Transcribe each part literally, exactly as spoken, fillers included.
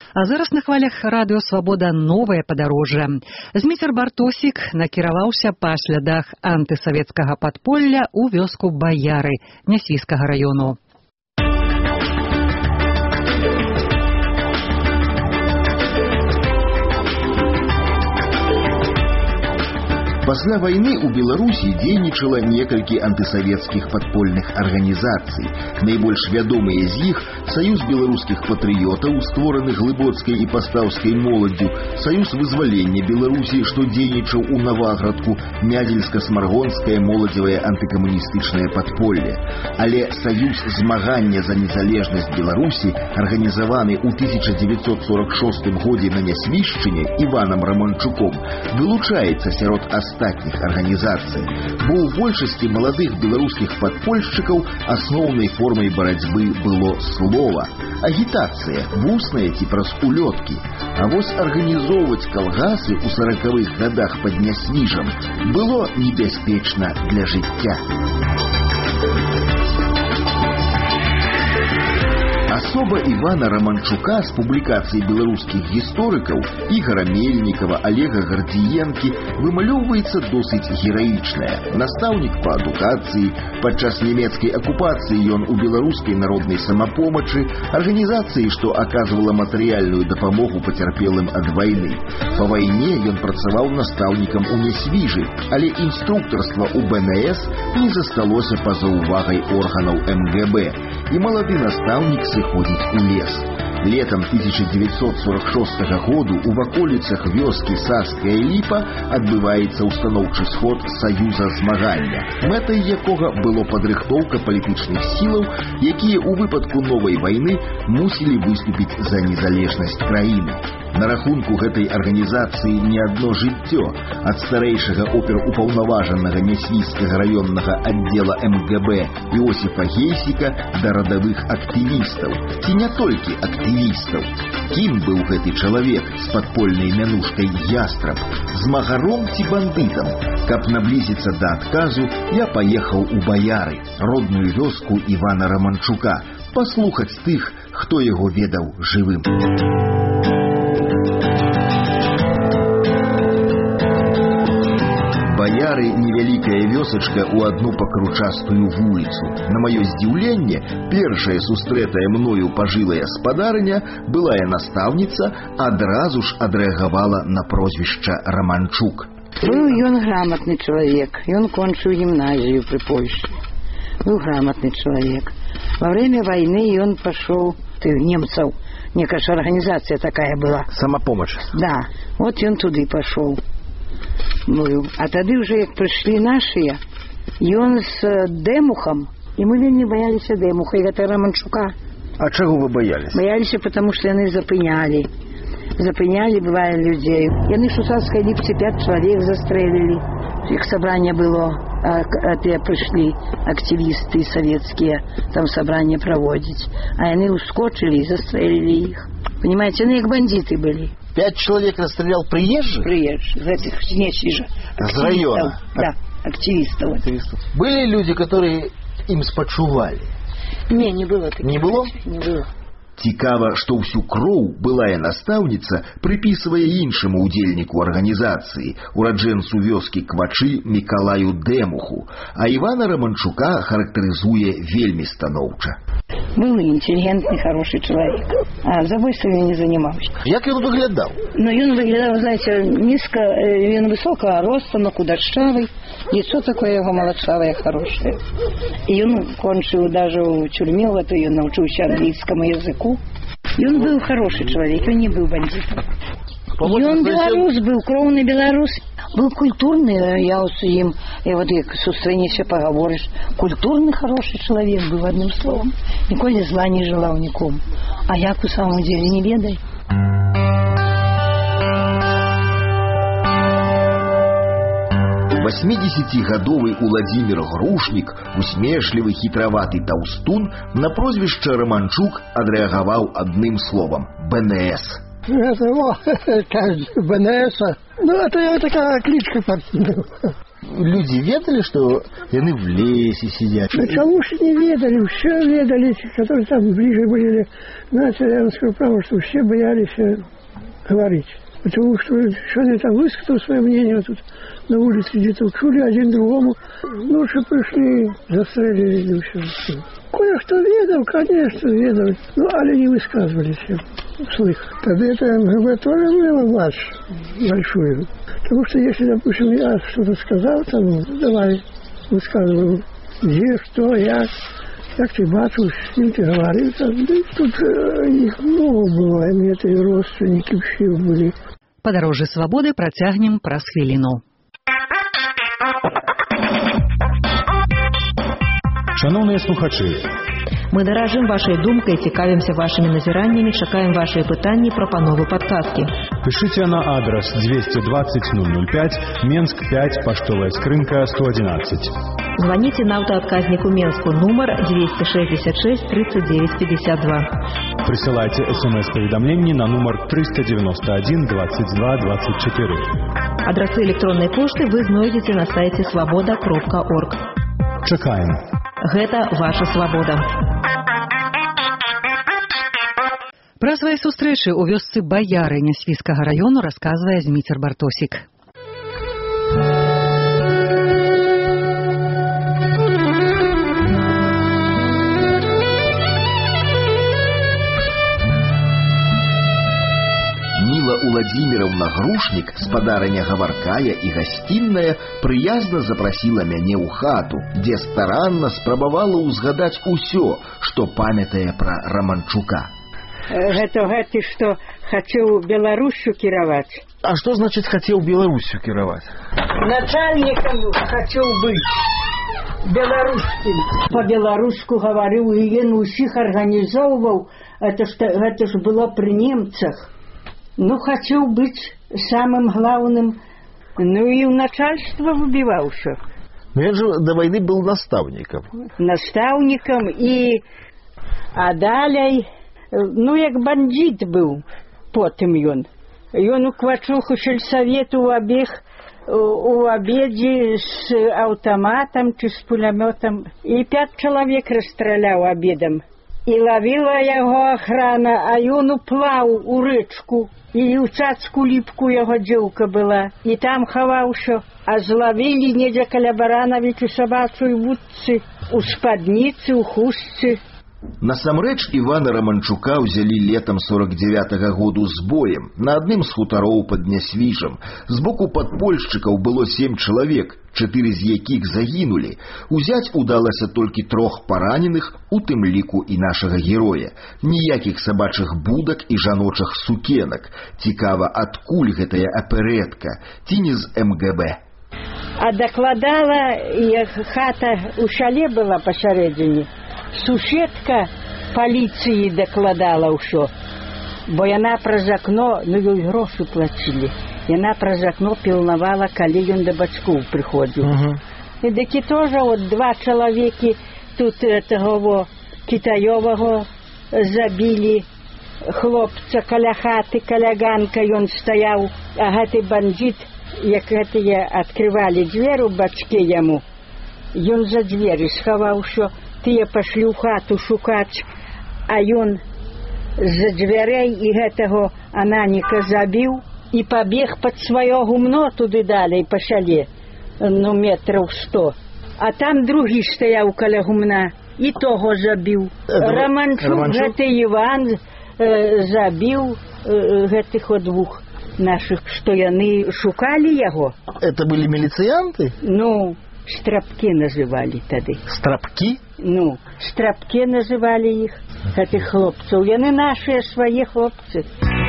А зараз на хвалях радыё «Свабода» новае падарожжа. Зміцер Бартосік накіраваўся па слядах антысавецкага падполля ў вёску Баяры Нясвійскага раёну. Пасля войны у Беларусі дзейнічала некалькі антысавецкіх падпольных арганізацый. Найбольш вядомыя з іх Саюз беларускіх патрыётаў, створаны глыбоцкай і пастаўскай моладдзю, Саюз вызвалення Беларусі, што дзейнічаў у Наваградку, Мядзельска-Смаргонскае моладзевае антыкамуністычнае падполле. Але Саюз змагання за незалежнасць Беларусі, арганізаваны ў тысяча дзевяцьсот сорок шостым годзе на Нясвішчыне Іванам Раманчуком, вылучаецца сярод астатніх арганізацый, бо ў большасці маладых беларускіх падпольшчыкаў асноўнай формай барацьбы было слова, агітацыя, вусная ці праз улёткі. А вось арганізоўваць калгасы ў саракавых гадах пад Нясвіжам было небяспечна для жыцця. Асоба Івана Раманчука з публікацый беларускіх гісторыкаў Ігора Мельнікава, Олега Гардзіенкі вымалёўваецца досыць гераічная. Настаўнік па адукацыі, падчас нямецкай акупацыі ён у беларускай народнай самапомачы, арганізацыі, што аказвала матэрыяльную дапамогу пацярпелым ад вайны. Па вайне ён працаваў настаўнікам у Нясвіжы, але інструктарства ў бэ эн эс не засталося па-за увагай органаў эм гэ бэ, і малады настаўнік сыходзіць у лес. Летом тысяча девятьсот сорок шостага году у ваколіцах вёскі Саская Ліпа адбываецца устаноўчы сход Саюза змагання, мэтай якога было падрыхтоўка палітычных сілаў, якія ў выпадку новай вайны мусілі выступіць за незалежнасць краіны. На рахунку гэтай арганізацыі не адно жыццё, ад старэйшага оперупаўнаважанага Нясвійскага раённага аддзела эм гэ бэ Іосіфа Гейсіка да радавых актывістаў. Ці не толькі актывістаў. Кім быў гэты чалавек з падпольнай мянушкай Ястраб? Змагаром ці бандытам? Каб наблізіцца да адказу, я паехаў у Баяры, родную вёску Івана Раманчука, паслухаць тых, хто яго ведаў жывым. Баяры — невялікая вёсачка ў адну пакручастую вуліцу. На маё здзіўленне, першая сустрэтая мною пажылая спадарыня, былая настаўніца, адразу ж адрэагавала на прозвішча Раманчук. Быў ён грамотны чалавек, ён кончыў гімназію пры Польшчы. Быў грамотны чалавек. Во время войны ён пашоў ты немцаў, некая ж арганізацыя такая была. Самапомач. Да, вот ён туды пашоў. Быў. А тады ўжо як прыйшлі нашыя, ён з Дэмухам, і мы вельмі баяліся Дэмуха і гэта Раманчука. А чаго вы баяліся? Баяліся, потому што яны запынялі. Запынялі, бывае, людзей. Яны ж у Саскай Ліпцы пяць чалавек застрэлілі. Іх сабранне было, а, а тыя прыйшлі актывісты савецкія там сабранне праводзіць. А яны ускочылі і застрэлілі іх. Понимаете, яны як бандиты былі. Пять человек расстрелял приезжих? Приезжих, из этих Нясвижа. С района? Да, активистов. активистов. Были люди, которые им спачували? Не, не было таких. Не было? Не было. Цікава, што ўсю кроў былая настаўніца прыпісвае іншаму удзельніку арганізацыі, ураджэнцу вёскі Квачы Мікалаю Дэмуху, а Івана Раманчука характарызуе вельмі станоўча. Был интеллигентный, хороший человек. А забойствами не занимался. Як ён выглядаў? Ну, он выглядал, знаете, низко, он высокого роста, но худощавый. Лицо такое его молодцавое, хорошее. И он кончил даже в тюрьме, вот и он научился английскому языку. И он был хороший человек, он не был бандитом. И он белорус был, кровный белорус. Был культурный, я вот с ним, и вот я сустранишься, поговоришь. Культурный, хороший человек был, одним словом. Николи зла не желал никому. А я, в самом деле, не ведай. восьмидесятигадовый Уладзімір Грушнік, усмешлівы хітраваты таўстун, на прозвішча Раманчук адрэагаваў адным словам – бэ эн эс. Это его, как бэ эн эс. Ну, это такая кличка партийная. люди ведали, что яны в лесе сидят? Да кому ж не ведали, все ведали, которые там ближе были. Знаете, я вам скажу право, что все боялись говорить. Потому что, что они там высказали свое мнение, тут на улице где-то чули один другому. Лучше пришли, застрелили и все. Кое-кто ведал, конечно, ведал, но але не высказывались вслух. Тогда это эм гэ бэ тоже было власть большую. Потому что если, допустим, я что-то сказал, там, давай, высказывал, где, что, я, как ты бачу, с ним ты говорил, там, да, тут э, их много было, они это и родственники все были. Падарожжа свабоды працягнем праз хвіліну. Шановныя слухачы, мы даражым вашай думкай, цікавімся вашымі назіраннямі, чакаем вашыя пытанні, прапановы, падказкі. Пишите на адрес двести двадцать ноль ноль пять, Менск пять, поштовая скрынка сто одиннадцать. Звоните на автоотказнику Менску, номер двести шестьдесят шесть тридцать девять пятьдесят два. Присылайте смс-поведомление на номер триста девяносто один двадцать два двадцать четыре. Адрасы электронной почты вы знойдете на сайте свобода кропка орг. Чакаем. Гэта ваша свабода. Пра свае сустрэчы ў вёсцы Баяры Нясвіцкага раёну расказвае Зміцер Бартосік. Владимировна Грушник, спадарыня Гаваркая и гостиная, прыязна запросила мяне ў хату, где старанно спрабавала узгадать усё, что памятае про Романчука. Гэта гэты, што хацеў Беларусю кіраваць. А что значит хотел Беларусью кіраваць? Начальником хацеў быць беларускім. По-беларуску говорил, и ён усіх арганізоўваў. Это, это ж было при немцах. Ну, хотел быть самым главным, ну и в начальство выбивался. Но он же до войны был наставником. Наставником и... А далее, ну, як бандит был, потом он. И он у Квачуху сельсовету у обеих, у обеде с автоматом, чи с пулеметом. И пять человек расстрелял обедом. И ловила его охрана, а он уплал у речку. И у цацку липку его девка была. И там ховался. А зловили недя каля Барановичу собачую будцы. У спадницы, у хустцы. Насамрэч Івана Романчука ўзялі летом сорок девятого году з боем на адным з хутароў пад Нясвіжам. З боку падпольшчыкаў было семь чалавек, чатыры з якіх загінулі. Узяць удалася толькі трох параненых, у тым ліку і нашага героя. Ніякіх сабачых будак і жаночых сукенак. Цікава, адкуль гэтая аперэтка, ці не з эм гэ бэ. А дакладала, як хата у шале была пасярэдзіне. Суседка полиции докладала ўсё, бо яна праз окно, ну ёй грошы плацілі, яна праз окно пілнавала, калі ён да бацькоў прыходзіў. Uh-huh. І такі тоже вот два чалавекі тут этого во, кітаёвага забілі, хлопца каля хаты, каля ганка ён стаяў, а гэты бандит, як гэтыя адкрывалі дзверу бацькі яму, ён за дзверы схаваўся. Тыя пашлі ў хату шукаць, а ён з-за дзвярэй і гэтага ананіка забіў і пабег пад сваё гумно туды далей па шале, ну метраў сто. А там другі стаяў каля гумна і того забіў. Романчук, гэты Іван, э, забіў э, гэтых от двух наших, што яны шукалі яго. Это были милицианты? Ну, страпки называли тады. Страпки? Ну, страпки называли их, этих хлопцев. Яны наши, свои хлопцы.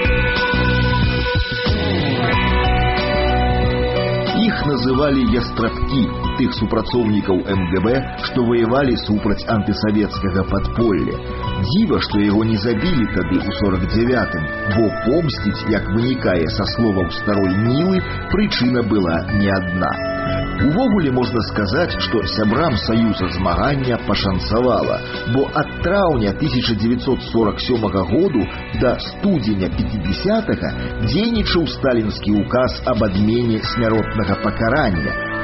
Их называли ястрабки, тых супрацоўнікаў эм гэ бэ, што воевали супраць антысоветскага падполля. Дзіва, што яго не забілі тады ў сорок девятым, бо помсціць, як вынікае са словаў старой Нілы, прычына была не адна. Увогуле можна сказаць, што сябрам Саюза змагання пашанцавала, бо ад траўня тысяча девятьсот сорок сёмага году да студзеня пятидесятого дзейнічаў сталінскі указ аб адмене смяротнага пакарання,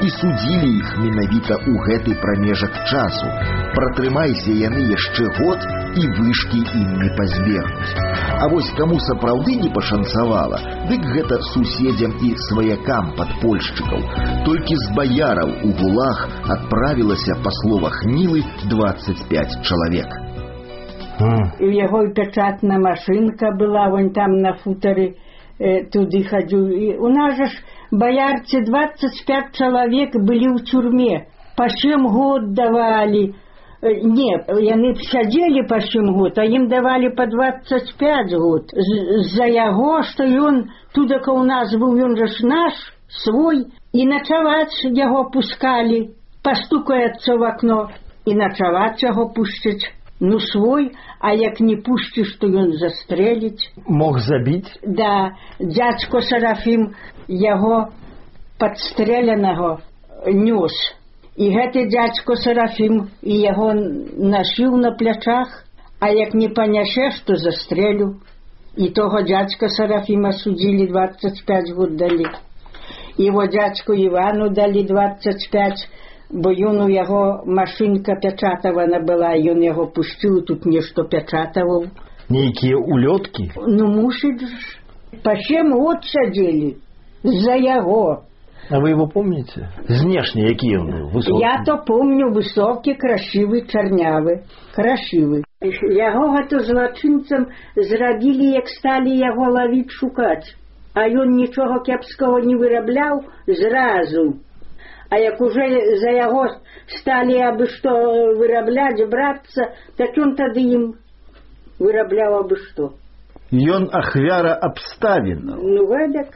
і судзілі іх менавіта ў гэты прамежак часу. Пратрымайся яны яшчэ год, і вышкі ім не пазбегнуць. А вось каму сапраўды не пашанцавала, дык гэта суседзям і сваякам падпольшчыкаў. Толькі з баяраў у гулаг адправілася, па словах Нілы, двадцать пять чалавек. І ў яго пячатная машынка была вон там на футары, э, туды хадзіў. І у нас жа ж баярцы двадцать пять чалавек былі ў тюрме, па сем год давалі. Не, яны сядзелі па сем год, а ім давалі па двадцать пять год. З-за яго, што ён тудака ў нас быў, ён жа ж наш, свой, і начаваць яго пускалі, пастукаецца в акно, і начаваць яго пушчыць. Ну, свой, а як не пушчыш, то ён застрэліць. Мог забіць? Да, дзядзько Серафім яго падстрэленага нёс. І гэты дзядзько Серафім і яго насіў на плячах, а як не панясеш, то застрэлю. І того дзядзька Серафіма судзілі двадцать пять год далі. І во дзядзьку Івану далі двадцать пять, бо ён у яго машынка пячатавана была, ён яго пусціў, тут нешта пячатаваў. Нейкія улёткі? Ну, мусіць ж. Па сем год сядзелі з-за яго. А вы его помните? Знешне, які ён быў? Высокі? Я то помню, высокі, красивы, чарнявы. Красивы. Яго гэта злачынцам зрабілі, як сталі яго лавіць, шукаць. А ён нічога кепскага не вырабляў зразу. А як уже за яго сталі абы што вырабляць, брацца, так ён тады ім вырабляў абы што. Ён ахвяра абставінаў. Ну, гэтак.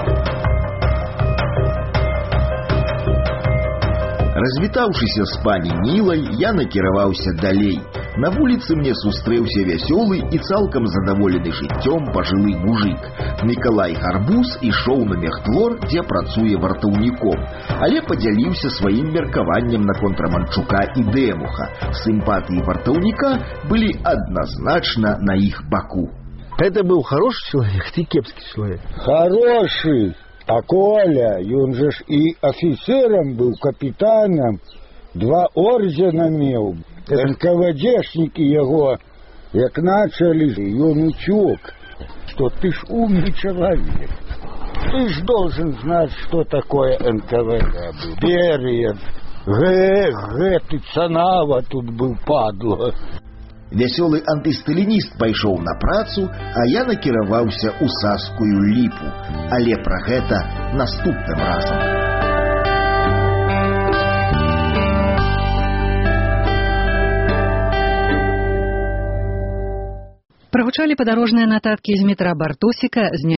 Развітаўшыся з пані Нілай, я накіраваўся далей. На вуліцы мне сустрэўся вясёлы і цалкам задаволены жыццём пажылы мужик. Мікалай Гарбуз ішоў на мехтвор, дзе працуе вартаўніком, але падзяліўся сваім меркаваннем наконт Раманчука і Дэмуха. Сімпатыі вартаўніка былі адназначна на іх баку. Это быў хорошы чалавек, ці кепскі чалавек? Хороший. А Коля, ён же ж і офіцером быў, капітанам, два ордена меў. эн ка вэ дэшнікі яго, як начали, ён учук, что ты ж умный человек. Ты ж должен знать, что такое эн ка вэ. Берия, гэ, гэты Цанава тут был, падла. Вясёлы антысталініст пайшоў на працу, а я накіраваўся ў Саскую Ліпу. Але пра гэта наступным разам. Прагучалі падарожныя нататкі з метра Бартосіка з